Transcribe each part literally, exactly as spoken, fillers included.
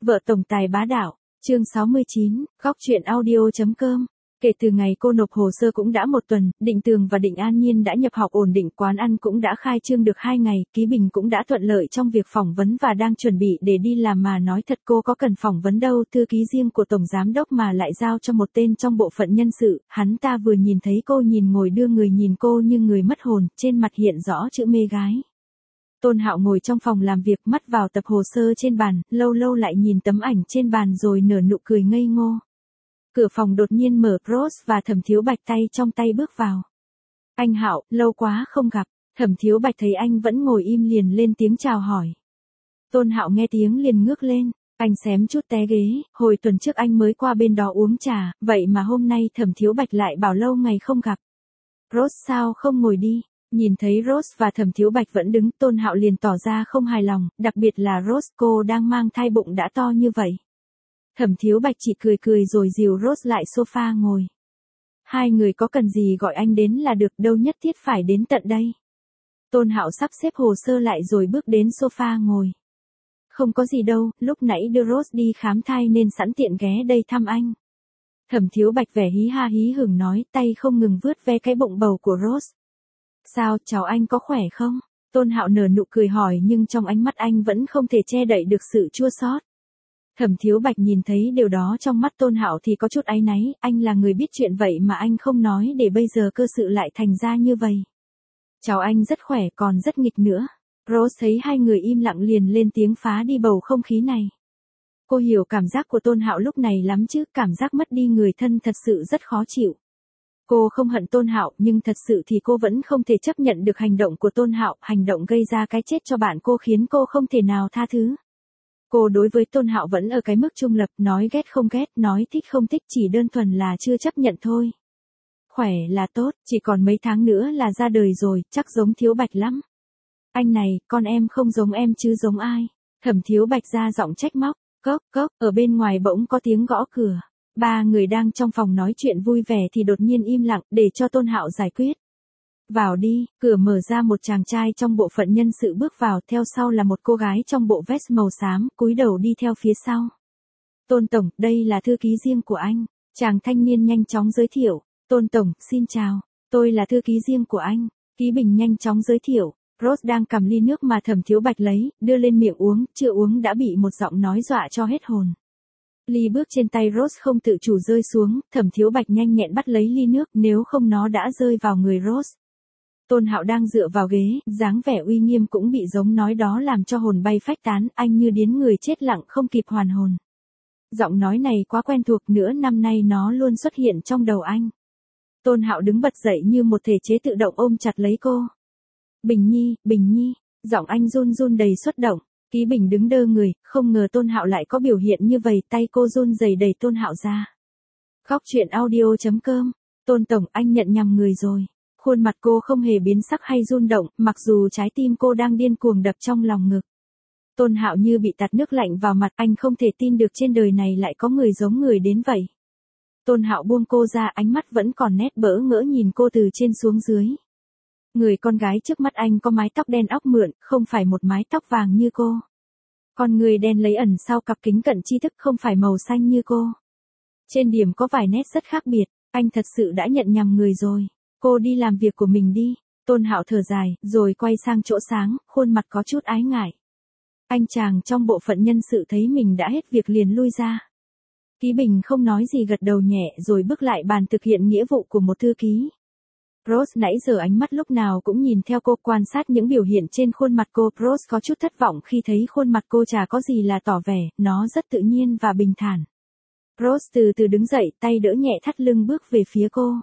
Vợ tổng tài bá đạo, chương sáu mươi chín, góc truyện audio.com. Kể từ ngày cô nộp hồ sơ cũng đã một tuần, Định Tường và Định An Nhiên đã nhập học ổn định, quán ăn cũng đã khai trương được hai ngày, Ký Bình cũng đã thuận lợi trong việc phỏng vấn và đang chuẩn bị để đi làm, mà nói thật cô có cần phỏng vấn đâu, thư ký riêng của tổng giám đốc mà lại giao cho một tên trong bộ phận nhân sự. Hắn ta vừa nhìn thấy cô nhìn ngồi đưa người nhìn cô như người mất hồn, trên mặt hiện rõ chữ mê gái. Tôn Hạo ngồi trong phòng làm việc, mắt vào tập hồ sơ trên bàn, lâu lâu lại nhìn tấm ảnh trên bàn rồi nở nụ cười ngây ngô. Cửa phòng đột nhiên mở, Rose và Thẩm Thiếu Bạch tay trong tay bước vào. Anh Hạo, lâu quá không gặp. Thẩm Thiếu Bạch thấy anh vẫn ngồi im liền lên tiếng chào hỏi. Tôn Hạo nghe tiếng liền ngước lên, anh xém chút té ghế, hồi tuần trước anh mới qua bên đó uống trà, vậy mà hôm nay Thẩm Thiếu Bạch lại bảo lâu ngày không gặp. Rose sao không ngồi đi? Nhìn thấy Rose và Thẩm Thiếu Bạch vẫn đứng, Tôn Hạo liền tỏ ra không hài lòng, đặc biệt là Rose, cô đang mang thai bụng đã to như vậy. Thẩm Thiếu Bạch chỉ cười cười rồi dìu Rose lại sofa ngồi. Hai người có cần gì gọi anh đến là được, đâu nhất thiết phải đến tận đây. Tôn Hạo sắp xếp hồ sơ lại rồi bước đến sofa ngồi. Không có gì đâu, lúc nãy đưa Rose đi khám thai nên sẵn tiện ghé đây thăm anh. Thẩm Thiếu Bạch vẻ hí ha hí hửng nói, tay không ngừng vướt ve cái bụng bầu của Rose. Sao, cháu anh có khỏe không? Tôn Hạo nở nụ cười hỏi, nhưng trong ánh mắt anh vẫn không thể che đậy được sự chua xót. Thẩm Thiếu Bạch nhìn thấy điều đó trong mắt Tôn Hạo thì có chút áy náy, anh là người biết chuyện vậy mà anh không nói, để bây giờ cơ sự lại thành ra như vậy. Cháu anh rất khỏe, còn rất nghịch nữa. Rose thấy hai người im lặng liền lên tiếng phá đi bầu không khí này. Cô hiểu cảm giác của Tôn Hạo lúc này lắm chứ, cảm giác mất đi người thân thật sự rất khó chịu. Cô không hận Tôn Hạo, nhưng thật sự thì cô vẫn không thể chấp nhận được hành động của Tôn Hạo, hành động gây ra cái chết cho bạn cô khiến cô không thể nào tha thứ. Cô đối với Tôn Hạo vẫn ở cái mức trung lập, nói ghét không ghét, nói thích không thích, chỉ đơn thuần là chưa chấp nhận thôi. Khỏe là tốt, chỉ còn mấy tháng nữa là ra đời rồi, chắc giống Thiếu Bạch lắm. Anh này, con em không giống em chứ giống ai? Thẩm Thiếu Bạch ra giọng trách móc, cốc cốc, ở bên ngoài bỗng có tiếng gõ cửa. Ba người đang trong phòng nói chuyện vui vẻ thì đột nhiên im lặng, để cho Tôn Hạo giải quyết. Vào đi, cửa mở ra, một chàng trai trong bộ phận nhân sự bước vào, theo sau là một cô gái trong bộ vest màu xám, cúi đầu đi theo phía sau. Tôn Tổng, đây là thư ký riêng của anh. Chàng thanh niên nhanh chóng giới thiệu. Tôn Tổng, xin chào, tôi là thư ký riêng của anh. Ký Bình nhanh chóng giới thiệu. Rose đang cầm ly nước mà Thẩm Thiếu Bạch lấy, đưa lên miệng uống, chưa uống đã bị một giọng nói dọa cho hết hồn. Ly bước trên tay Rose không tự chủ rơi xuống, Thẩm Thiếu Bạch nhanh nhẹn bắt lấy ly nước, nếu không nó đã rơi vào người Rose. Tôn Hạo đang dựa vào ghế, dáng vẻ uy nghiêm cũng bị giống nói đó làm cho hồn bay phách tán, anh như điếng người chết lặng không kịp hoàn hồn. Giọng nói này quá quen thuộc, nửa năm nay nó luôn xuất hiện trong đầu anh. Tôn Hạo đứng bật dậy như một thể chế tự động ôm chặt lấy cô. Bình Nhi, Bình Nhi, giọng anh run run đầy xúc động. Ký Bình đứng đơ người, không ngờ Tôn Hạo lại có biểu hiện như vậy, tay cô run rẩy đẩy Tôn Hạo ra. Góc truyện audio.com. Tôn Tổng, anh nhận nhầm người rồi. Khuôn mặt cô không hề biến sắc hay run động, mặc dù trái tim cô đang điên cuồng đập trong lòng ngực. Tôn Hạo như bị tạt nước lạnh vào mặt, anh không thể tin được trên đời này lại có người giống người đến vậy. Tôn Hạo buông cô ra, ánh mắt vẫn còn nét bỡ ngỡ nhìn cô từ trên xuống dưới. Người con gái trước mắt anh có mái tóc đen óc mượn, không phải một mái tóc vàng như cô. Con người đen lấy ẩn sau cặp kính cận tri thức, không phải màu xanh như cô. Trên điểm có vài nét rất khác biệt, anh thật sự đã nhận nhầm người rồi. Cô đi làm việc của mình đi. Tôn Hạo thở dài, rồi quay sang chỗ sáng, khuôn mặt có chút ái ngại. Anh chàng trong bộ phận nhân sự thấy mình đã hết việc liền lui ra. Ký Bình không nói gì, gật đầu nhẹ rồi bước lại bàn thực hiện nghĩa vụ của một thư ký. Rose nãy giờ ánh mắt lúc nào cũng nhìn theo cô, quan sát những biểu hiện trên khuôn mặt cô. Rose có chút thất vọng khi thấy khuôn mặt cô chả có gì là tỏ vẻ, nó rất tự nhiên và bình thản. Rose từ từ đứng dậy, tay đỡ nhẹ thắt lưng bước về phía cô.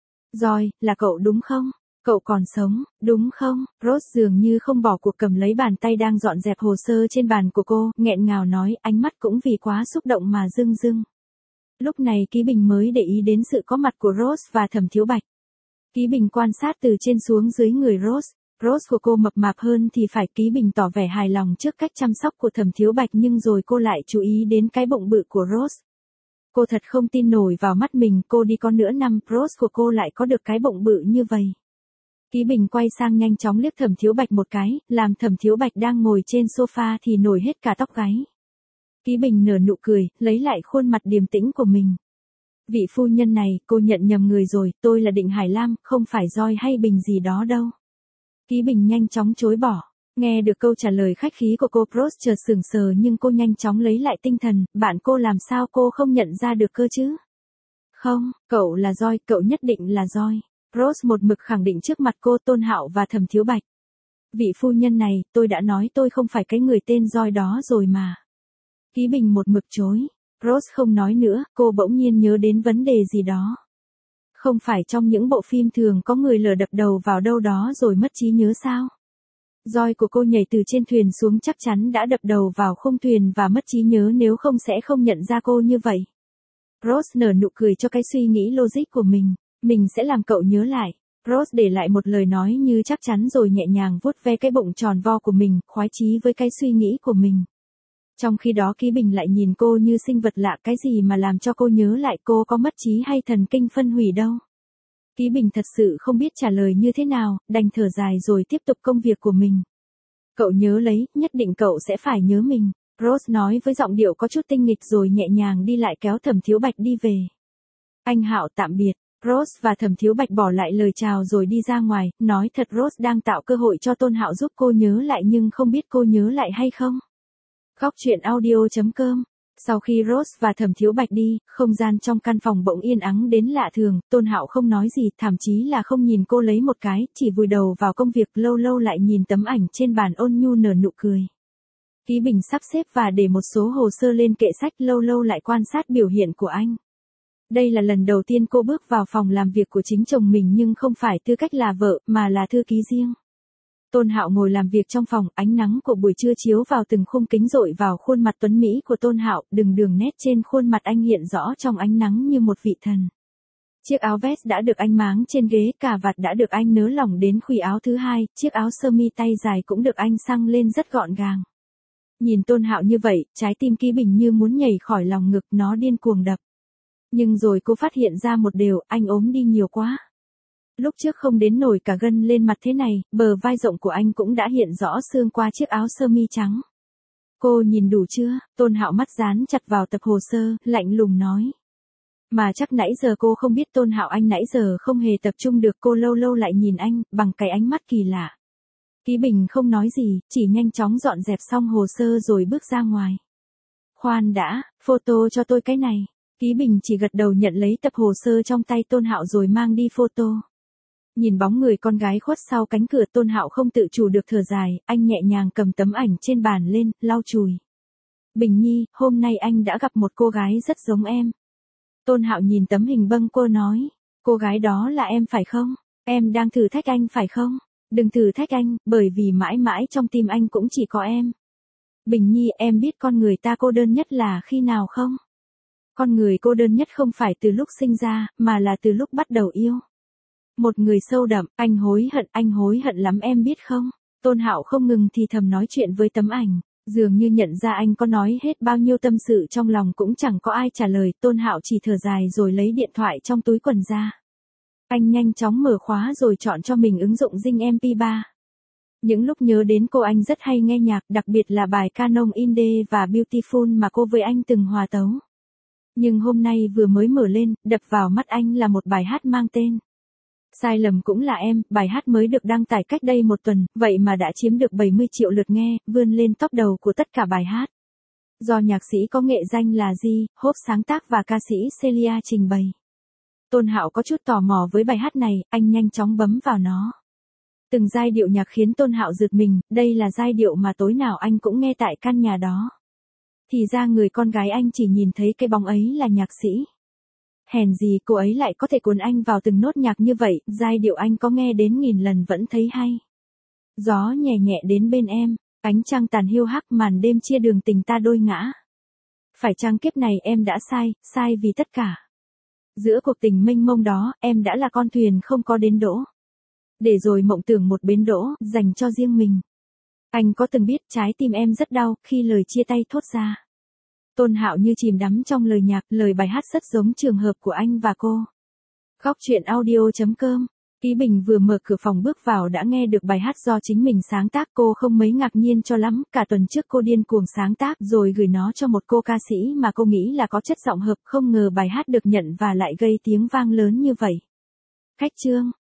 Rồi, là cậu đúng không? Cậu còn sống, đúng không? Rose dường như không bỏ cuộc cầm lấy bàn tay đang dọn dẹp hồ sơ trên bàn của cô, nghẹn ngào nói, ánh mắt cũng vì quá xúc động mà rưng rưng. Lúc này Ký Bình mới để ý đến sự có mặt của Rose và Thẩm Thiếu Bạch. Ký Bình quan sát từ trên xuống dưới người Rose. Rose của cô mập mạp hơn thì phải. Ký Bình tỏ vẻ hài lòng trước cách chăm sóc của Thẩm Thiếu Bạch, nhưng rồi cô lại chú ý đến cái bụng bự của Rose. Cô thật không tin nổi vào mắt mình, cô đi có nửa năm, Rose của cô lại có được cái bụng bự như vậy. Ký Bình quay sang nhanh chóng liếc Thẩm Thiếu Bạch một cái, làm Thẩm Thiếu Bạch đang ngồi trên sofa thì nổi hết cả tóc gáy. Ký Bình nở nụ cười, lấy lại khuôn mặt điềm tĩnh của mình. Vị phu nhân này, cô nhận nhầm người rồi, tôi là Định Hải Lam, không phải Roi hay Bình gì đó đâu. Ký Bình nhanh chóng chối bỏ. Nghe được câu trả lời khách khí của cô, Rose chợt sững sờ nhưng cô nhanh chóng lấy lại tinh thần, bạn cô làm sao cô không nhận ra được cơ chứ? Không, cậu là Roi, cậu nhất định là Roi. Rose một mực khẳng định trước mặt cô, Tôn Hạo và Thẩm Thiếu Bạch. Vị phu nhân này, tôi đã nói tôi không phải cái người tên Roi đó rồi mà. Ký Bình một mực chối. Rose không nói nữa, cô bỗng nhiên nhớ đến vấn đề gì đó. Không phải trong những bộ phim thường có người lờ đập đầu vào đâu đó rồi mất trí nhớ sao? Roi của cô nhảy từ trên thuyền xuống chắc chắn đã đập đầu vào khung thuyền và mất trí nhớ, nếu không sẽ không nhận ra cô như vậy. Rose nở nụ cười cho cái suy nghĩ logic của mình. Mình sẽ làm cậu nhớ lại. Rose để lại một lời nói như chắc chắn rồi nhẹ nhàng vuốt ve cái bụng tròn vo của mình, khoái chí với cái suy nghĩ của mình. Trong khi đó Ký Bình lại nhìn cô như sinh vật lạ, cái gì mà làm cho cô nhớ lại, cô có mất trí hay thần kinh phân hủy đâu. Ký Bình thật sự không biết trả lời như thế nào, đành thở dài rồi tiếp tục công việc của mình. Cậu nhớ lấy, nhất định cậu sẽ phải nhớ mình. Rose nói với giọng điệu có chút tinh nghịch rồi nhẹ nhàng đi lại kéo Thẩm Thiếu Bạch đi về. Anh Hạo tạm biệt. Rose và Thẩm Thiếu Bạch bỏ lại lời chào rồi đi ra ngoài, nói thật Rose đang tạo cơ hội cho Tôn Hạo giúp cô nhớ lại nhưng không biết cô nhớ lại hay không. Góc truyện audio chấm com. Sau khi Rose và Thẩm Thiếu Bạch đi, không gian trong căn phòng bỗng yên ắng đến lạ thường, Tôn Hạo không nói gì, thậm chí là không nhìn cô lấy một cái, chỉ vùi đầu vào công việc, lâu lâu lại nhìn tấm ảnh trên bàn ôn nhu nở nụ cười. Ký Bình sắp xếp và để một số hồ sơ lên kệ sách, lâu lâu lại quan sát biểu hiện của anh. Đây là lần đầu tiên cô bước vào phòng làm việc của chính chồng mình nhưng không phải tư cách là vợ, mà là thư ký riêng. Tôn Hạo ngồi làm việc trong phòng, ánh nắng của buổi trưa chiếu vào từng khung kính rọi vào khuôn mặt tuấn mỹ của Tôn Hạo, từng đường nét trên khuôn mặt anh hiện rõ trong ánh nắng như một vị thần. Chiếc áo vest đã được anh máng trên ghế, cà vạt đã được anh nới lỏng đến khuỷu áo thứ hai, chiếc áo sơ mi tay dài cũng được anh xăng lên rất gọn gàng. Nhìn Tôn Hạo như vậy, trái tim Ký Bình như muốn nhảy khỏi lòng ngực, nó điên cuồng đập. Nhưng rồi cô phát hiện ra một điều, anh ốm đi nhiều quá. Lúc trước không đến nổi cả gân lên mặt thế này, bờ vai rộng của anh cũng đã hiện rõ xương qua chiếc áo sơ mi trắng. Cô nhìn đủ chưa? Tôn Hạo mắt dán chặt vào tập hồ sơ, lạnh lùng nói. Mà chắc nãy giờ cô không biết Tôn Hạo anh nãy giờ không hề tập trung được, cô lâu lâu lại nhìn anh, bằng cái ánh mắt kỳ lạ. Ký Bình không nói gì, chỉ nhanh chóng dọn dẹp xong hồ sơ rồi bước ra ngoài. Khoan đã, photo cho tôi cái này. Ký Bình chỉ gật đầu nhận lấy tập hồ sơ trong tay Tôn Hạo rồi mang đi photo. Nhìn bóng người con gái khuất sau cánh cửa, Tôn Hạo không tự chủ được thở dài, anh nhẹ nhàng cầm tấm ảnh trên bàn lên, lau chùi. Bình Nhi, hôm nay anh đã gặp một cô gái rất giống em. Tôn Hạo nhìn tấm hình bâng quơ nói, cô gái đó là em phải không? Em đang thử thách anh phải không? Đừng thử thách anh, bởi vì mãi mãi trong tim anh cũng chỉ có em. Bình Nhi, em biết con người ta cô đơn nhất là khi nào không? Con người cô đơn nhất không phải từ lúc sinh ra, mà là từ lúc bắt đầu yêu. Một người sâu đậm, anh hối hận, anh hối hận lắm em biết không? Tôn Hạo không ngừng thì thầm nói chuyện với tấm ảnh, dường như nhận ra anh có nói hết bao nhiêu tâm sự trong lòng cũng chẳng có ai trả lời, Tôn Hạo chỉ thở dài rồi lấy điện thoại trong túi quần ra. Anh nhanh chóng mở khóa rồi chọn cho mình ứng dụng Zing em pê ba. Những lúc nhớ đến cô anh rất hay nghe nhạc, đặc biệt là bài Canon Inde và Beautiful mà cô với anh từng hòa tấu. Nhưng hôm nay vừa mới mở lên, đập vào mắt anh là một bài hát mang tên Sai lầm cũng là em, bài hát mới được đăng tải cách đây một tuần, vậy mà đã chiếm được bảy mươi triệu lượt nghe, vươn lên top đầu của tất cả bài hát. Do nhạc sĩ có nghệ danh là G, Hope sáng tác và ca sĩ Celia trình bày. Tôn Hạo có chút tò mò với bài hát này, anh nhanh chóng bấm vào nó. Từng giai điệu nhạc khiến Tôn Hạo giật mình, đây là giai điệu mà tối nào anh cũng nghe tại căn nhà đó. Thì ra người con gái anh chỉ nhìn thấy cái bóng ấy là nhạc sĩ. Hèn gì cô ấy lại có thể cuốn anh vào từng nốt nhạc như vậy, giai điệu anh có nghe đến nghìn lần vẫn thấy hay. Gió nhẹ nhẹ đến bên em, ánh trăng tàn hiu hắc, màn đêm chia đường tình ta đôi ngã. Phải chăng kiếp này em đã sai, sai vì tất cả. Giữa cuộc tình mênh mông đó, em đã là con thuyền không có bến đỗ. Để rồi mộng tưởng một bến đỗ, dành cho riêng mình. Anh có từng biết trái tim em rất đau, khi lời chia tay thốt ra. Tôn Hạo như chìm đắm trong lời nhạc, lời bài hát rất giống trường hợp của anh và cô. Góc truyện audio chấm com Ký Bình vừa mở cửa phòng bước vào đã nghe được bài hát do chính mình sáng tác, cô không mấy ngạc nhiên cho lắm, cả tuần trước cô điên cuồng sáng tác rồi gửi nó cho một cô ca sĩ mà cô nghĩ là có chất giọng hợp, không ngờ bài hát được nhận và lại gây tiếng vang lớn như vậy. Khách Trương,